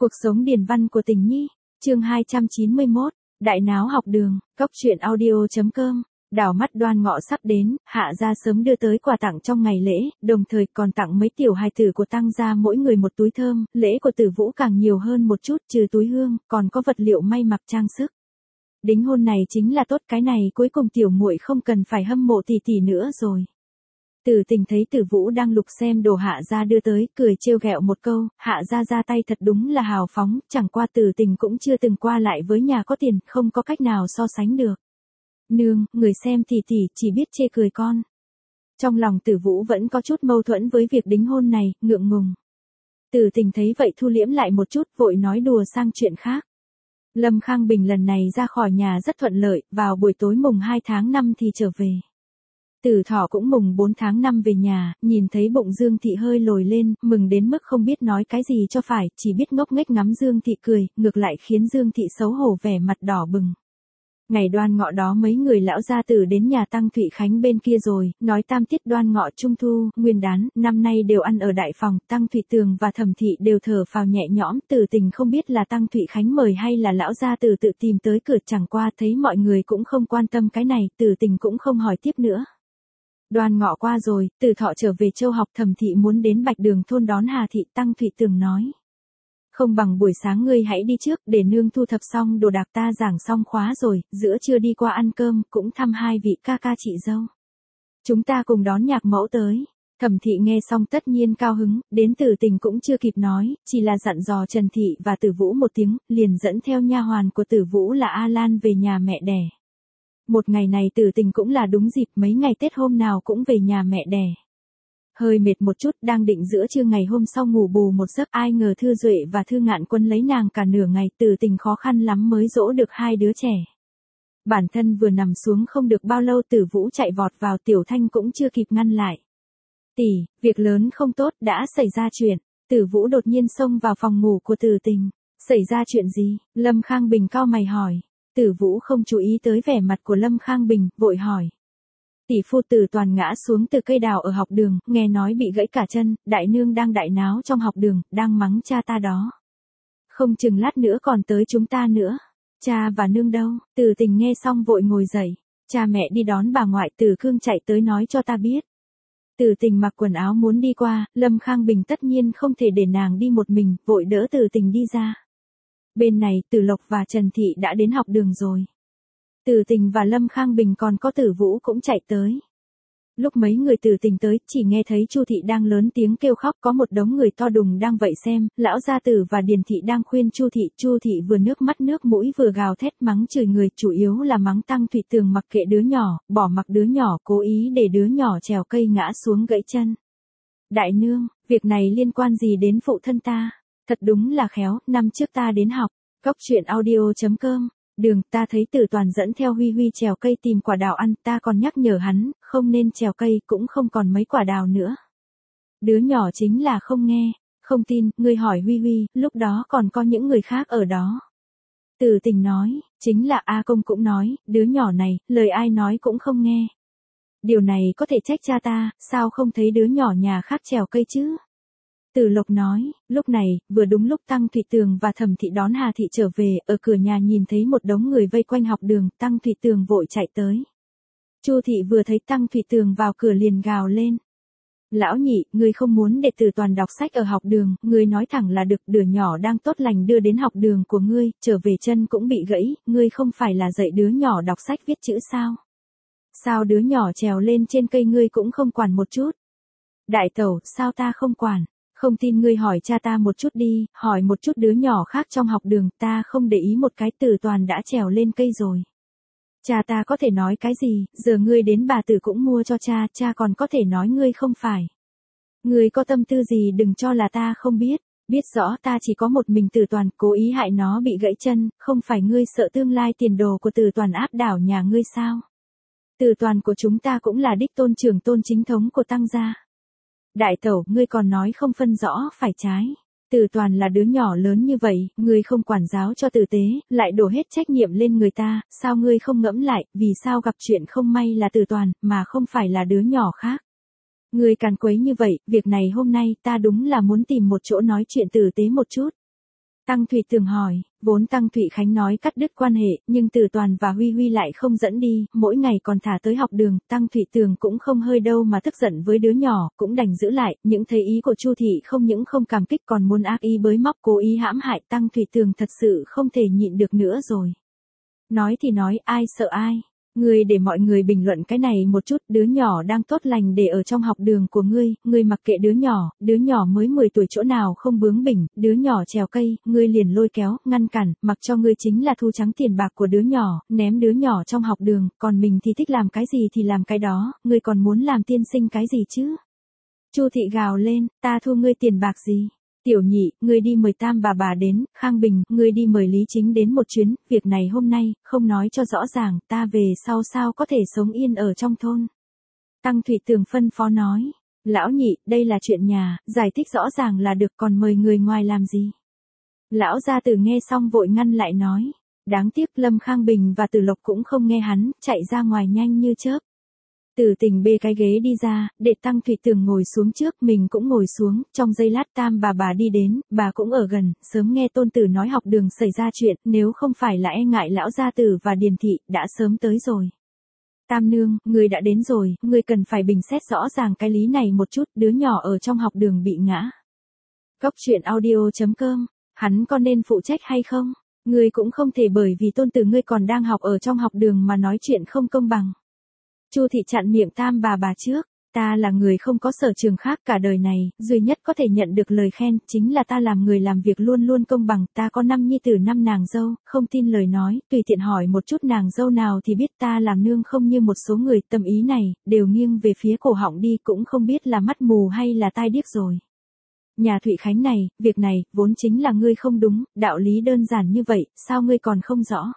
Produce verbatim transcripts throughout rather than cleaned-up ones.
Cuộc sống điền văn của Tình Nhi, chương hai trăm chín mươi mốt, Đại náo học đường, cóc truyện audio.com. Đảo mắt Đoan Ngọ sắp đến, Hạ gia sớm đưa tới quà tặng trong ngày lễ, đồng thời còn tặng mấy tiểu hài tử của Tăng gia mỗi người một túi thơm, lễ của Tử Vũ càng nhiều hơn một chút, trừ túi hương, còn có vật liệu may mặc trang sức. Đính hôn này chính là tốt, cái này cuối cùng tiểu muội không cần phải hâm mộ tỷ tỷ nữa rồi. Tử Tình thấy Tử Vũ đang lục xem đồ Hạ gia đưa tới, cười trêu ghẹo một câu, Hạ gia ra tay thật đúng là hào phóng, chẳng qua Tử Tình cũng chưa từng qua lại với nhà có tiền, không có cách nào so sánh được. Nương, người xem tỷ tỷ chỉ biết chê cười con. Trong lòng Tử Vũ vẫn có chút mâu thuẫn với việc đính hôn này, ngượng ngùng. Tử Tình thấy vậy thu liễm lại một chút, vội nói đùa sang chuyện khác. Lâm Khang Bình lần này ra khỏi nhà rất thuận lợi, vào buổi tối mùng hai tháng năm thì trở về. Tử Thỏ cũng mùng bốn tháng năm về nhà, nhìn thấy bụng Dương Thị hơi lồi lên, mừng đến mức không biết nói cái gì cho phải, chỉ biết ngốc nghếch ngắm Dương Thị cười, ngược lại khiến Dương Thị xấu hổ vẻ mặt đỏ bừng. Ngày Đoan Ngọ đó mấy người lão gia tử đến nhà Tăng Thụy Khánh bên kia rồi, nói tam tiết Đoan Ngọ Trung Thu, Nguyên Đán, năm nay đều ăn ở đại phòng, Tăng Thụy Tường và Thẩm Thị đều thở phào nhẹ nhõm. Tử Tình không biết là Tăng Thụy Khánh mời hay là lão gia tử tự tìm tới cửa, chẳng qua thấy mọi người cũng không quan tâm cái này, Tử Tình cũng không hỏi tiếp nữa. Đoan Ngọ qua rồi, Tử Thọ trở về châu học, Thẩm Thị muốn đến Bạch Đường thôn đón Hà Thị. Tăng Thụy Tường nói, không bằng buổi sáng ngươi hãy đi trước, để nương thu thập xong đồ đạc, ta giảng xong khóa rồi, giữa trưa đi qua ăn cơm, cũng thăm hai vị ca ca chị dâu. Chúng ta cùng đón nhạc mẫu tới. Thẩm Thị nghe xong tất nhiên cao hứng, đến Tử Tình cũng chưa kịp nói, chỉ là dặn dò Trần Thị và Tử Vũ một tiếng, liền dẫn theo nha hoàn của Tử Vũ là A Lan về nhà mẹ đẻ. Một ngày này Tử Tình cũng là đúng dịp, mấy ngày Tết hôm nào cũng về nhà mẹ đẻ. Hơi mệt một chút, đang định giữa trưa ngày hôm sau ngủ bù một giấc, ai ngờ Thư Duệ và Thư Ngạn Quân lấy nàng cả nửa ngày, Tử Tình khó khăn lắm mới dỗ được hai đứa trẻ. Bản thân vừa nằm xuống không được bao lâu, Tử Vũ chạy vọt vào, Tiểu Thanh cũng chưa kịp ngăn lại. Tỷ, việc lớn không tốt, đã xảy ra chuyện. Tử Vũ đột nhiên xông vào phòng ngủ của Tử Tình. Xảy ra chuyện gì? Lâm Khang Bình cau mày hỏi. Tử Vũ không chú ý tới vẻ mặt của Lâm Khang Bình, vội hỏi. Tỷ phu Tử Toàn ngã xuống từ cây đào ở học đường, nghe nói bị gãy cả chân, đại nương đang đại náo trong học đường, đang mắng cha ta đó. Không chừng lát nữa còn tới chúng ta nữa. Cha và nương đâu? Tử Tình nghe xong vội ngồi dậy. Cha mẹ đi đón bà ngoại, Tử Cương chạy tới nói cho ta biết. Tử Tình mặc quần áo muốn đi qua, Lâm Khang Bình tất nhiên không thể để nàng đi một mình, vội đỡ Tử Tình đi ra. Bên này, Tử Lộc và Trần Thị đã đến học đường rồi. Tử Tình và Lâm Khang Bình còn có Tử Vũ cũng chạy tới. Lúc mấy người Tử Tình tới, chỉ nghe thấy Chu Thị đang lớn tiếng kêu khóc, có một đống người to đùng đang vậy xem, lão gia tử và Điền Thị đang khuyên Chu Thị, Chu Thị vừa nước mắt nước mũi vừa gào thét mắng chửi người, chủ yếu là mắng Tăng Thụy Tường mặc kệ đứa nhỏ, bỏ mặc đứa nhỏ, cố ý để đứa nhỏ trèo cây ngã xuống gãy chân. Đại nương, việc này liên quan gì đến phụ thân ta? Thật đúng là khéo, năm trước ta đến học, cóc truyện audio.com. Đường, ta thấy Tử Toàn dẫn theo Huy Huy trèo cây tìm quả đào ăn, ta còn nhắc nhở hắn, không nên trèo cây, cũng không còn mấy quả đào nữa. Đứa nhỏ chính là không nghe, không tin, ngươi hỏi Huy Huy, lúc đó còn có những người khác ở đó. Tử Tình nói, chính là A Công cũng nói, đứa nhỏ này, lời ai nói cũng không nghe. Điều này có thể trách cha ta, sao không thấy đứa nhỏ nhà khác trèo cây chứ? Tử Lộc nói, lúc này, vừa đúng lúc Tăng Thụy Tường và Thẩm Thị đón Hà Thị trở về, ở cửa nhà nhìn thấy một đống người vây quanh học đường, Tăng Thụy Tường vội chạy tới. Chu Thị vừa thấy Tăng Thụy Tường vào cửa liền gào lên. Lão nhị, ngươi không muốn để Tử Toàn đọc sách ở học đường, ngươi nói thẳng là được, đứa nhỏ đang tốt lành đưa đến học đường của ngươi, trở về chân cũng bị gãy, ngươi không phải là dạy đứa nhỏ đọc sách viết chữ sao? Sao đứa nhỏ trèo lên trên cây ngươi cũng không quản một chút? Đại tẩu, sao ta không quản? Không tin ngươi hỏi cha ta một chút đi, hỏi một chút đứa nhỏ khác trong học đường, ta không để ý một cái, Tử Toàn đã trèo lên cây rồi. Cha ta có thể nói cái gì, giờ ngươi đến bà Tử cũng mua cho cha, cha còn có thể nói ngươi không phải. Ngươi có tâm tư gì đừng cho là ta không biết, biết rõ ta chỉ có một mình Tử Toàn, cố ý hại nó bị gãy chân, không phải ngươi sợ tương lai tiền đồ của Tử Toàn áp đảo nhà ngươi sao? Tử Toàn của chúng ta cũng là đích tôn trưởng tôn chính thống của Tăng gia. Đại tẩu, ngươi còn nói không phân rõ phải trái. Tử Toàn là đứa nhỏ lớn như vậy, ngươi không quản giáo cho tử tế, lại đổ hết trách nhiệm lên người ta, sao ngươi không ngẫm lại, vì sao gặp chuyện không may là Tử Toàn, mà không phải là đứa nhỏ khác. Ngươi càn quấy như vậy, việc này hôm nay ta đúng là muốn tìm một chỗ nói chuyện tử tế một chút. Tăng Thụy Tường hỏi, vốn Tăng Thụy Khánh nói cắt đứt quan hệ, nhưng Từ Toàn và Huy Huy lại không dẫn đi, mỗi ngày còn thả tới học đường, Tăng Thụy Tường cũng không hơi đâu mà tức giận với đứa nhỏ, cũng đành giữ lại, những thấy ý của Chu thị không những không cảm kích còn muốn ác ý bới móc cố ý hãm hại, Tăng Thụy Tường thật sự không thể nhịn được nữa rồi. Nói thì nói, ai sợ ai. Ngươi để mọi người bình luận cái này một chút, đứa nhỏ đang tốt lành để ở trong học đường của ngươi, ngươi mặc kệ đứa nhỏ, đứa nhỏ mới mười tuổi chỗ nào không bướng bỉnh, đứa nhỏ trèo cây, ngươi liền lôi kéo, ngăn cản, mặc cho ngươi chính là thu trắng tiền bạc của đứa nhỏ, ném đứa nhỏ trong học đường, còn mình thì thích làm cái gì thì làm cái đó, ngươi còn muốn làm tiên sinh cái gì chứ? Chu thị gào lên, ta thu ngươi tiền bạc gì? Tiểu Nhị, ngươi đi mời Tam bà bà đến, Khang Bình, ngươi đi mời Lý Chính đến một chuyến, việc này hôm nay, không nói cho rõ ràng, ta về sau sao có thể sống yên ở trong thôn. Tăng Thụy Tường phân phó nói, lão Nhị, đây là chuyện nhà, giải thích rõ ràng là được, còn mời người ngoài làm gì. Lão gia tử nghe xong vội ngăn lại nói, đáng tiếc Lâm Khang Bình và Tử Lộc cũng không nghe hắn, chạy ra ngoài nhanh như chớp. Từ Tình bê cái ghế đi ra, để Tăng Thụy Tường ngồi xuống trước, mình cũng ngồi xuống, trong giây lát Tam bà bà đi đến, bà cũng ở gần, sớm nghe tôn tử nói học đường xảy ra chuyện, nếu không phải là e ngại lão gia tử và Điền thị, đã sớm tới rồi. Tam nương, người đã đến rồi, người cần phải bình xét rõ ràng cái lý này một chút, đứa nhỏ ở trong học đường bị ngã. Cốc truyện audio chấm com, hắn có nên phụ trách hay không? Người cũng không thể bởi vì tôn tử ngươi còn đang học ở trong học đường mà nói chuyện không công bằng. Chu thị chặn miệng Tam bà bà trước, ta là người không có sở trường khác cả đời này, duy nhất có thể nhận được lời khen, chính là ta làm người làm việc luôn luôn công bằng, ta có năm nhi tử năm nàng dâu, không tin lời nói, tùy tiện hỏi một chút nàng dâu nào thì biết ta làm nương không như một số người, tâm ý này, đều nghiêng về phía cổ họng đi, cũng không biết là mắt mù hay là tai điếc rồi. Nhà Thụy Khánh này, việc này, vốn chính là ngươi không đúng, đạo lý đơn giản như vậy, sao ngươi còn không rõ?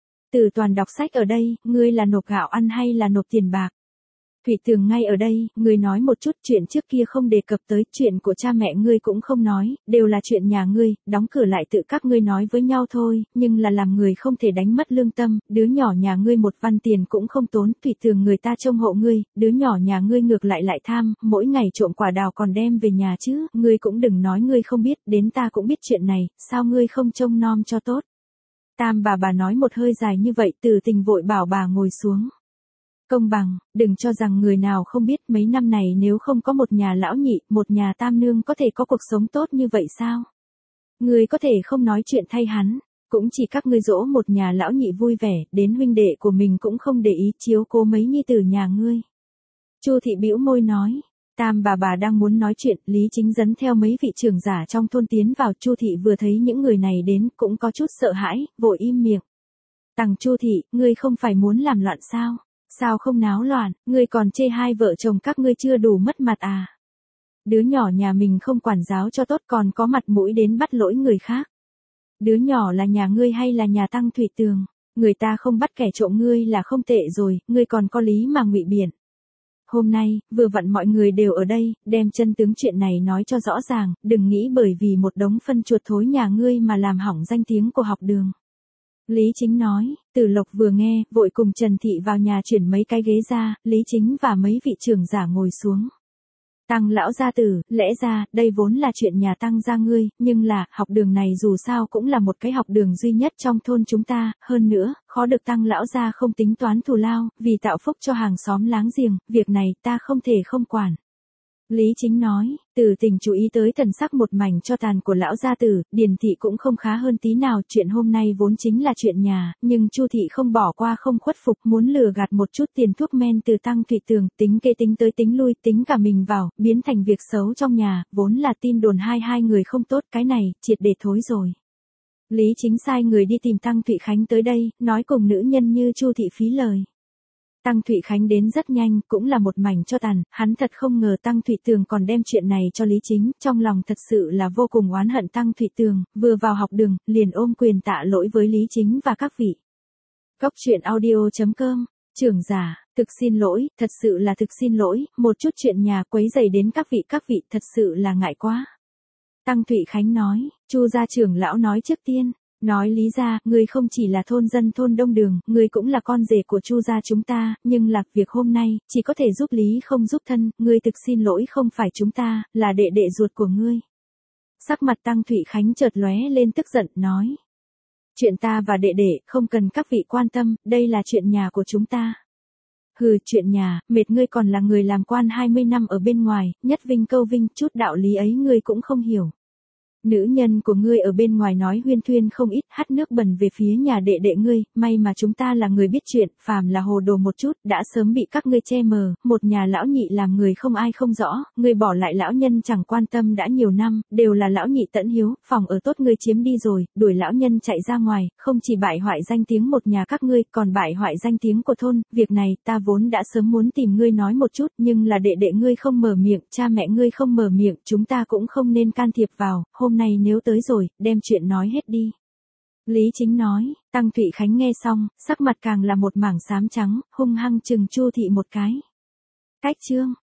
Từ Toàn đọc sách ở đây, ngươi là nộp gạo ăn hay là nộp tiền bạc? Thụy Tường ngay ở đây, ngươi nói một chút, chuyện trước kia không đề cập tới, chuyện của cha mẹ ngươi cũng không nói, đều là chuyện nhà ngươi, đóng cửa lại tự các ngươi nói với nhau thôi, nhưng là làm người không thể đánh mất lương tâm, đứa nhỏ nhà ngươi một văn tiền cũng không tốn, Thụy Tường người ta trông hộ ngươi, đứa nhỏ nhà ngươi ngược lại lại tham, mỗi ngày trộm quả đào còn đem về nhà chứ, ngươi cũng đừng nói ngươi không biết, đến ta cũng biết chuyện này, sao ngươi không trông nom cho tốt. Tam bà bà nói một hơi dài như vậy, Từ Tình vội bảo bà ngồi xuống. Công bằng, đừng cho rằng người nào không biết mấy năm này nếu không có một nhà lão nhị, một nhà tam nương có thể có cuộc sống tốt như vậy sao? Người có thể không nói chuyện thay hắn, cũng chỉ các ngươi dỗ một nhà lão nhị vui vẻ, đến huynh đệ của mình cũng không để ý chiếu cố mấy nhi tử nhà ngươi. Chu thị bĩu môi nói. Tam bà bà đang muốn nói chuyện, Lý Chính dẫn theo mấy vị trưởng giả trong thôn tiến vào, Chu thị vừa thấy những người này đến, cũng có chút sợ hãi, vội im miệng. Tằng Chu thị, ngươi không phải muốn làm loạn sao? Sao không náo loạn, ngươi còn chê hai vợ chồng các ngươi chưa đủ mất mặt à? Đứa nhỏ nhà mình không quản giáo cho tốt còn có mặt mũi đến bắt lỗi người khác. Đứa nhỏ là nhà ngươi hay là nhà Tăng Thụy Tường? Người ta không bắt kẻ trộm ngươi là không tệ rồi, ngươi còn có lý mà ngụy biện. Hôm nay, vừa vặn mọi người đều ở đây, đem chân tướng chuyện này nói cho rõ ràng, đừng nghĩ bởi vì một đống phân chuột thối nhà ngươi mà làm hỏng danh tiếng của học đường. Lý Chính nói, Từ Lộc vừa nghe, vội cùng Trần Thị vào nhà chuyển mấy cái ghế ra, Lý Chính và mấy vị trưởng giả ngồi xuống. Tăng lão gia tử, lẽ ra, đây vốn là chuyện nhà Tăng gia ngươi, nhưng là, học đường này dù sao cũng là một cái học đường duy nhất trong thôn chúng ta, hơn nữa, khó được Tăng lão gia không tính toán thù lao, vì tạo phúc cho hàng xóm láng giềng, việc này ta không thể không quản. Lý Chính nói, Từ Tình chú ý tới thần sắc một mảnh cho tàn của lão gia tử, Điền thị cũng không khá hơn tí nào, chuyện hôm nay vốn chính là chuyện nhà, nhưng Chu thị không bỏ qua không khuất phục, muốn lừa gạt một chút tiền thuốc men từ Tăng Thụy Tường, tính kê tính tới tính lui, tính cả mình vào, biến thành việc xấu trong nhà, vốn là tin đồn hai hai người không tốt, cái này, triệt để thối rồi. Lý Chính sai người đi tìm Tăng Thụy Khánh tới đây, nói cùng nữ nhân như Chu thị phí lời. Tăng Thụy Khánh đến rất nhanh, cũng là một mảnh cho tàn, hắn thật không ngờ Tăng Thụy Tường còn đem chuyện này cho Lý Chính, trong lòng thật sự là vô cùng oán hận Tăng Thụy Tường, vừa vào học đường, liền ôm quyền tạ lỗi với Lý Chính và các vị. Cốc truyện audio chấm com, trưởng giả, thực xin lỗi, thật sự là thực xin lỗi, một chút chuyện nhà quấy rầy đến các vị các vị, thật sự là ngại quá. Tăng Thụy Khánh nói, Chu gia trưởng lão nói trước tiên. Nói lý ra, ngươi không chỉ là thôn dân thôn Đông Đường, ngươi cũng là con rể của Chu gia chúng ta, nhưng là việc hôm nay, chỉ có thể giúp lý không giúp thân, ngươi thực xin lỗi không phải chúng ta, là đệ đệ ruột của ngươi. Sắc mặt Tăng Thụy Khánh chợt lóe lên tức giận, nói. Chuyện ta và đệ đệ, không cần các vị quan tâm, đây là chuyện nhà của chúng ta. Hừ, chuyện nhà, mệt, ngươi còn là người làm quan hai mươi năm ở bên ngoài, nhất vinh câu vinh, chút đạo lý ấy ngươi cũng không hiểu. Nữ nhân của ngươi ở bên ngoài nói huyên thuyên không ít, hắt nước bẩn về phía nhà đệ đệ ngươi, may mà chúng ta là người biết chuyện, phàm là hồ đồ một chút, đã sớm bị các ngươi che mờ, một nhà lão nhị làm người không ai không rõ, ngươi bỏ lại lão nhân chẳng quan tâm đã nhiều năm, đều là lão nhị tẫn hiếu, phòng ở tốt ngươi chiếm đi rồi, đuổi lão nhân chạy ra ngoài, không chỉ bại hoại danh tiếng một nhà các ngươi, còn bại hoại danh tiếng của thôn, việc này ta vốn đã sớm muốn tìm ngươi nói một chút, nhưng là đệ đệ ngươi không mở miệng, cha mẹ ngươi không mở miệng, chúng ta cũng không nên can thiệp vào, hôm nay nếu tới rồi, đem chuyện nói hết đi. Lý Chính nói. Tăng Thụy Khánh nghe xong, sắc mặt càng là một mảng xám trắng, hung hăng chừng Chu Thị một cái. Cách chương